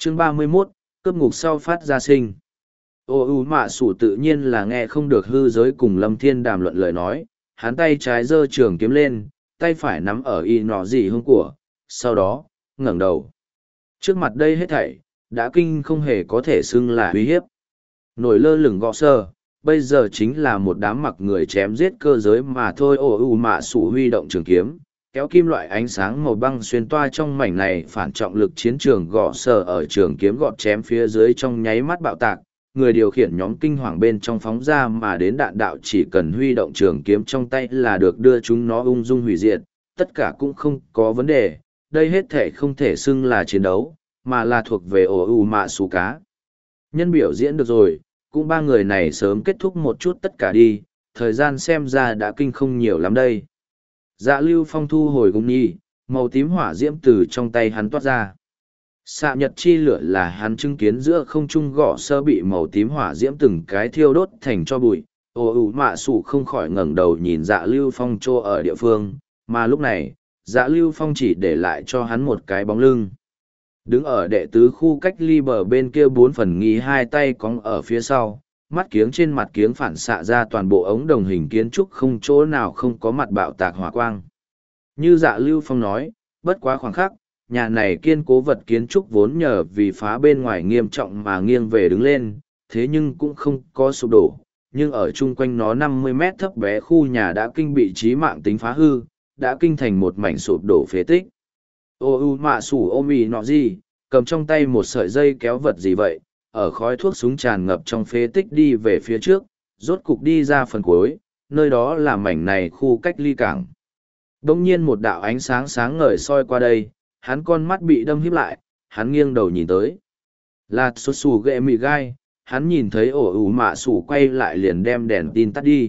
Chương 31, cướp ngục sau phát ra sinh. Ô u mạ sủ tự nhiên là nghe không được hư giới cùng Lâm Thiên đàm luận lời nói, hắn tay trái giơ trường kiếm lên, tay phải nắm ở y nọ gì hông của, sau đó, ngẩng đầu. Trước mặt đây hết thảy, đã kinh không hề có thể xưng là uy hiếp. Nổi lơ lửng gõ sơ, bây giờ chính là một đám mặc người chém giết cơ giới mà thôi. Ô u mạ sủ huy động trường kiếm, kéo kim loại ánh sáng màu băng xuyên toa trong mảnh này phản trọng lực chiến trường gõ sơ ở trường kiếm gọt chém phía dưới trong nháy mắt bạo tạc. Người điều khiển nhóm kinh hoàng bên trong phóng ra mà đến đạn đạo chỉ cần huy động trường kiếm trong tay là được đưa chúng nó ung dung hủy diệt, tất cả cũng không có vấn đề. Đây hết thể không thể xưng là chiến đấu, mà là thuộc về ổ ù mạ xù cá. Nhân biểu diễn được rồi, cũng ba người này sớm kết thúc một chút tất cả đi, thời gian xem ra đã kinh không nhiều lắm đây. Dạ Lưu Phong thu hồi gông nhi, màu tím hỏa diễm từ trong tay hắn toát ra. Xạ nhật chi lửa là hắn chứng kiến giữa không trung gõ sơ bị màu tím hỏa diễm từng cái thiêu đốt thành cho bụi. Ồ ủ mạ sủ không khỏi ngẩng đầu nhìn Dạ Lưu Phong trô ở địa phương, mà lúc này, Dạ Lưu Phong chỉ để lại cho hắn một cái bóng lưng. Đứng ở đệ tứ khu cách ly bờ bên kia 4 phần nghi, hai tay cong ở phía sau, mắt kiếng trên mặt kiếng phản xạ ra toàn bộ ống đồng hình kiến trúc không chỗ nào không có mặt bạo tạc hỏa quang. Như Dạ Lưu Phong nói, bất quá khoảng khắc, nhà này kiên cố vật kiến trúc vốn nhờ vì phá bên ngoài nghiêm trọng mà nghiêng về đứng lên, thế nhưng cũng không có sụp đổ, nhưng ở chung quanh nó 50 mét thấp bé khu nhà đã kinh bị chí mạng tính phá hư, đã kinh thành một mảnh sụp đổ phế tích. Ô u mạ sủ ôm ì nọ gì, cầm trong tay một sợi dây kéo vật gì vậy, ở khói thuốc súng tràn ngập trong phế tích đi về phía trước, rốt cục đi ra phần cuối, nơi đó là mảnh này khu cách ly cảng. Đông nhiên một đạo ánh sáng sáng ngời soi qua đây, hắn con mắt bị đâm híp lại, hắn nghiêng đầu nhìn tới. Là sụt sù ghệ mì gai, hắn nhìn thấy ổ ủ mạ sủ quay lại liền đem đèn tin tắt đi.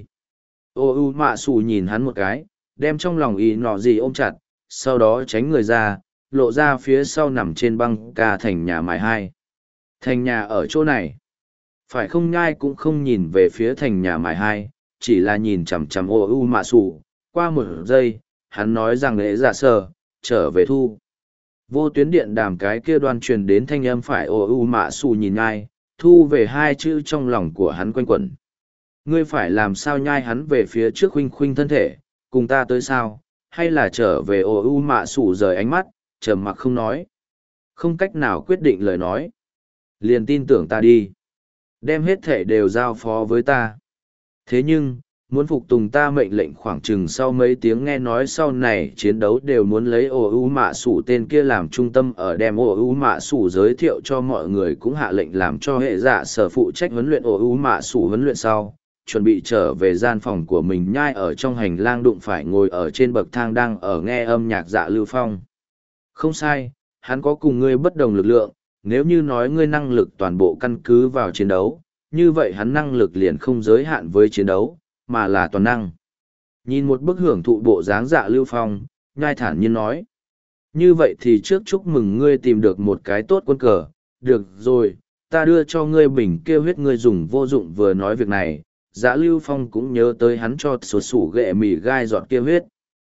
Ổ ủ mạ sủ nhìn hắn một cái, đem trong lòng ý nọ gì ôm chặt, sau đó tránh người ra, lộ ra phía sau nằm trên băng ca thành nhà mài hai. Thành nhà ở chỗ này. Phải không nhai cũng không nhìn về phía thành nhà mài hai, chỉ là nhìn chằm chằm ổ ủ mạ sủ. Qua một giây, hắn nói rằng lễ giả sờ, trở về thu. Vô tuyến điện đàm cái kia đoan truyền đến thanh âm phải ồ u mạ xù nhìn nhai, thu về hai chữ trong lòng của hắn quanh quẩn. Ngươi phải làm sao nhai hắn về phía trước khuynh khuynh thân thể, cùng ta tới sao, hay là trở về ồ u mạ xù rời ánh mắt, trầm mặc không nói. Không cách nào quyết định lời nói. Liền tin tưởng ta đi. Đem hết thể đều giao phó với ta. Thế nhưng, muốn phục tùng ta mệnh lệnh khoảng chừng sau mấy tiếng nghe nói sau này chiến đấu đều muốn lấy ổ ưu mạ sủ tên kia làm trung tâm ở đem ổ ưu mạ sủ giới thiệu cho mọi người cũng hạ lệnh làm cho hệ dạ sở phụ trách huấn luyện ổ ưu mạ sủ huấn luyện sau chuẩn bị trở về gian phòng của mình nhai ở trong hành lang đụng phải ngồi ở trên bậc thang đang ở nghe âm nhạc Dạ Lưu Phong. Không sai, hắn có cùng ngươi bất đồng lực lượng, nếu như nói ngươi năng lực toàn bộ căn cứ vào chiến đấu, như vậy hắn năng lực liền không giới hạn với chiến đấu, mà là toàn năng. Nhìn một bức hưởng thụ bộ dáng Dạ Lưu Phong, nhai thản nhiên nói. Như vậy thì trước chúc mừng ngươi tìm được một cái tốt quân cờ, được rồi, ta đưa cho ngươi bình kêu huyết ngươi dùng vô dụng vừa nói việc này, Dạ Lưu Phong cũng nhớ tới hắn cho sổ sủ ghệ mì gai giọt kia huyết.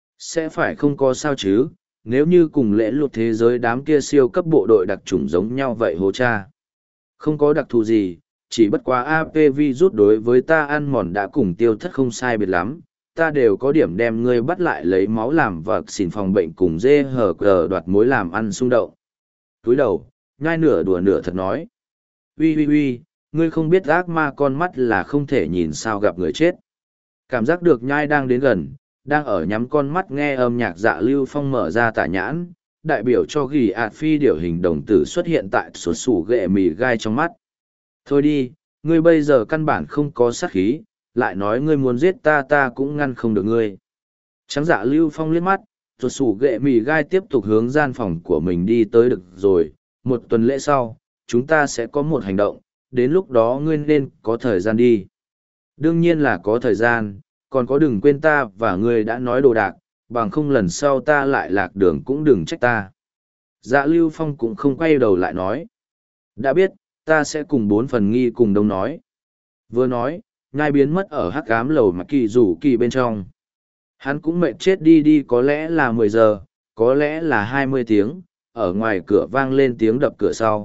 Sẽ phải không có sao chứ, nếu như cùng lễ luật thế giới đám kia siêu cấp bộ đội đặc chủng giống nhau vậy hô cha. Không có đặc thù gì, chỉ bất quá AP virus đối với ta ăn mòn đã cùng tiêu thất không sai biệt lắm, ta đều có điểm đem ngươi bắt lại lấy máu làm và xỉn phòng bệnh cùng dê hờ cờ đoạt mối làm ăn xung động. Túi đầu, nhai nửa đùa nửa thật nói. Uy, ngươi không biết ác ma con mắt là không thể nhìn sao gặp người chết. Cảm giác được nhai đang đến gần, đang ở nhắm con mắt nghe âm nhạc Dạ Lưu Phong mở ra tả nhãn, đại biểu cho ghi ạt phi điểu hình đồng tử xuất hiện tại sổ sủ ghệ mì gai trong mắt. Thôi đi, ngươi bây giờ căn bản không có sát khí, lại nói ngươi muốn giết ta ta cũng ngăn không được ngươi. Trắng Dạ Lưu Phong liếc mắt, rồi sủ ghệ mì gai tiếp tục hướng gian phòng của mình đi tới được rồi, một tuần lễ sau, chúng ta sẽ có một hành động, đến lúc đó ngươi nên có thời gian đi. Đương nhiên là có thời gian, còn có đừng quên ta và ngươi đã nói đồ đạc, bằng không lần sau ta lại lạc đường cũng đừng trách ta. Dạ Lưu Phong cũng không quay đầu lại nói. Đã biết, ta sẽ cùng 4 phần nghi cùng đông nói. Vừa nói, nhai biến mất ở hắc ám lầu mà kỳ rủ kỳ bên trong. Hắn cũng mệt chết đi có lẽ là 10 giờ, có lẽ là 20 tiếng, ở ngoài cửa vang lên tiếng đập cửa sau.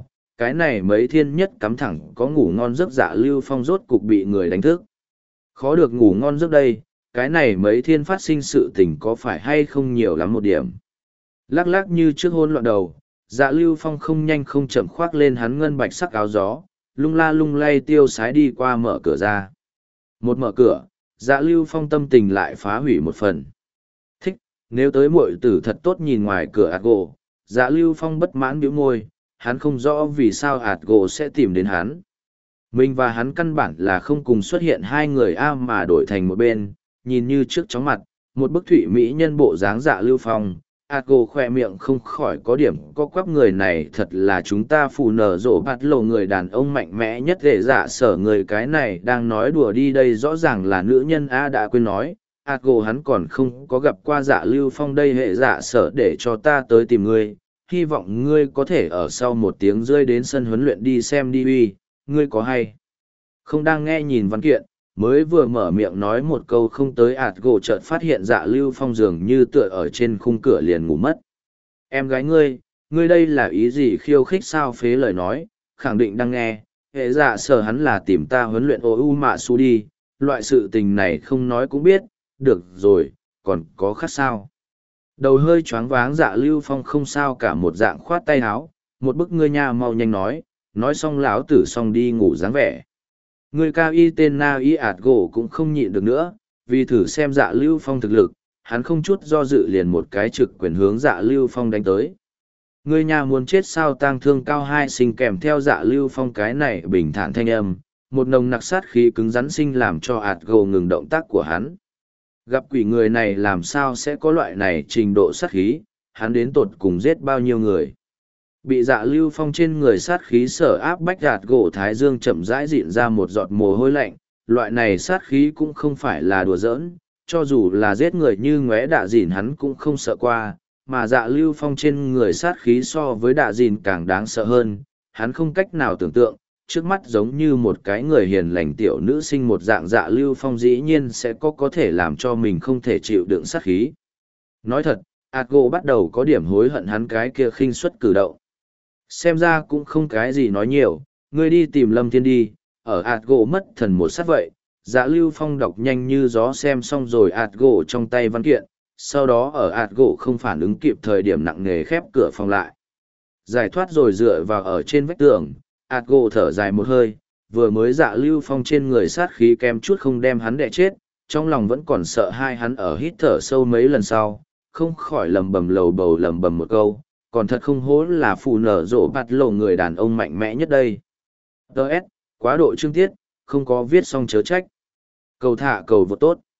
cái này mấy thiên nhất cắm thẳng có ngủ ngon giấc Dạ Lưu Phong rốt cục bị người đánh thức. Khó được ngủ ngon giấc đây, cái này mấy thiên phát sinh sự tình có phải hay không nhiều lắm một điểm. Lắc lắc như trước hôn loạn đầu, Dạ Lưu Phong không nhanh không chậm khoác lên hắn ngân bạch sắc áo gió, lung la lung lay tiêu sái đi qua mở cửa ra. Một mở cửa, Dạ Lưu Phong tâm tình lại phá hủy một phần. Thích, nếu tới muội tử thật tốt nhìn ngoài cửa ạt gỗ, Dạ Lưu Phong bất mãn bĩu môi, hắn không rõ vì sao ạt gỗ sẽ tìm đến hắn. Mình và hắn căn bản là không cùng xuất hiện hai người A mà đổi thành một bên, nhìn như trước chóng mặt, một bức thủy mỹ nhân bộ dáng Dạ Lưu Phong. Ago khoe miệng không khỏi có điểm có quắp, người này thật là chúng ta phù nở rộ bạt lộ người đàn ông mạnh mẽ nhất để dạ sở, người cái này đang nói đùa đi đây rõ ràng là nữ nhân A đã quên nói. Ago hắn còn không có gặp qua Dạ Lưu Phong đây, hệ dạ sở để cho ta tới tìm ngươi, hy vọng ngươi có thể ở sau 1 tiếng rưỡi đến sân huấn luyện đi xem đi uy, ngươi có hay không đang nghe nhìn văn kiện. Mới vừa mở miệng nói một câu không tới Ago chợt phát hiện Dạ Lưu Phong dường như tựa ở trên khung cửa liền ngủ mất. Em gái ngươi đây là ý gì, khiêu khích sao? Phế lời nói, khẳng định đang nghe. Hệ dạ sở hắn là tìm ta huấn luyện ô mạ su đi, loại sự tình này không nói cũng biết. Được rồi, còn có khác sao? Đầu hơi choáng váng Dạ Lưu Phong không sao cả, một dạng khoát tay áo, một bức ngươi nha mau nhanh nói xong lão tử xong đi ngủ dáng vẻ. Người cao y tên Na Y ạt gỗ cũng không nhịn được nữa, vì thử xem Dạ Lưu Phong thực lực, hắn không chút do dự liền một cái trực quyền hướng Dạ Lưu Phong đánh tới. Người nhà muốn chết sao? Tang Thương Cao hai sinh kèm theo Dạ Lưu Phong cái này bình thản thanh âm, một nồng nặc sát khí cứng rắn sinh làm cho ạt gỗ ngừng động tác của hắn. Gặp quỷ người này làm sao sẽ có loại này trình độ sát khí, hắn đến tột cùng giết bao nhiêu người. Bị Dạ Lưu Phong trên người sát khí sở áp bách, ạt gỗ thái dương chậm rãi dịn ra một giọt mồ hôi lạnh. Loại này sát khí cũng không phải là đùa giỡn, cho dù là giết người như ngóe đạ dìn hắn cũng không sợ qua, mà Dạ Lưu Phong trên người sát khí so với đạ dìn càng đáng sợ hơn. Hắn không cách nào tưởng tượng, trước mắt giống như một cái người hiền lành tiểu nữ sinh một dạng Dạ Lưu Phong dĩ nhiên sẽ có thể làm cho mình không thể chịu đựng sát khí. Nói thật, ạt gỗ bắt đầu có điểm hối hận hắn cái kia khinh suất cử động. Xem ra cũng không cái gì nói nhiều, ngươi đi tìm Lâm Thiên đi. Ở ạt gỗ mất thần một sát vậy, Dạ Lưu Phong đọc nhanh như gió xem xong rồi ạt gỗ trong tay văn kiện, sau đó ở ạt gỗ không phản ứng kịp thời điểm nặng nề khép cửa phòng lại. Giải thoát rồi dựa vào ở trên vách tường, ạt gỗ thở dài một hơi, vừa mới Dạ Lưu Phong trên người sát khí kém chút không đem hắn đè chết, trong lòng vẫn còn sợ hai hắn ở hít thở sâu mấy lần sau, không khỏi lầm bầm lầu bầu lầm bầm một câu, còn thật không hố là phù nở rộ bạt lộ người đàn ông mạnh mẽ nhất đây. Đợt, quá độ chương tiết, không có viết xong chớ trách. Cầu thả cầu vô tốt.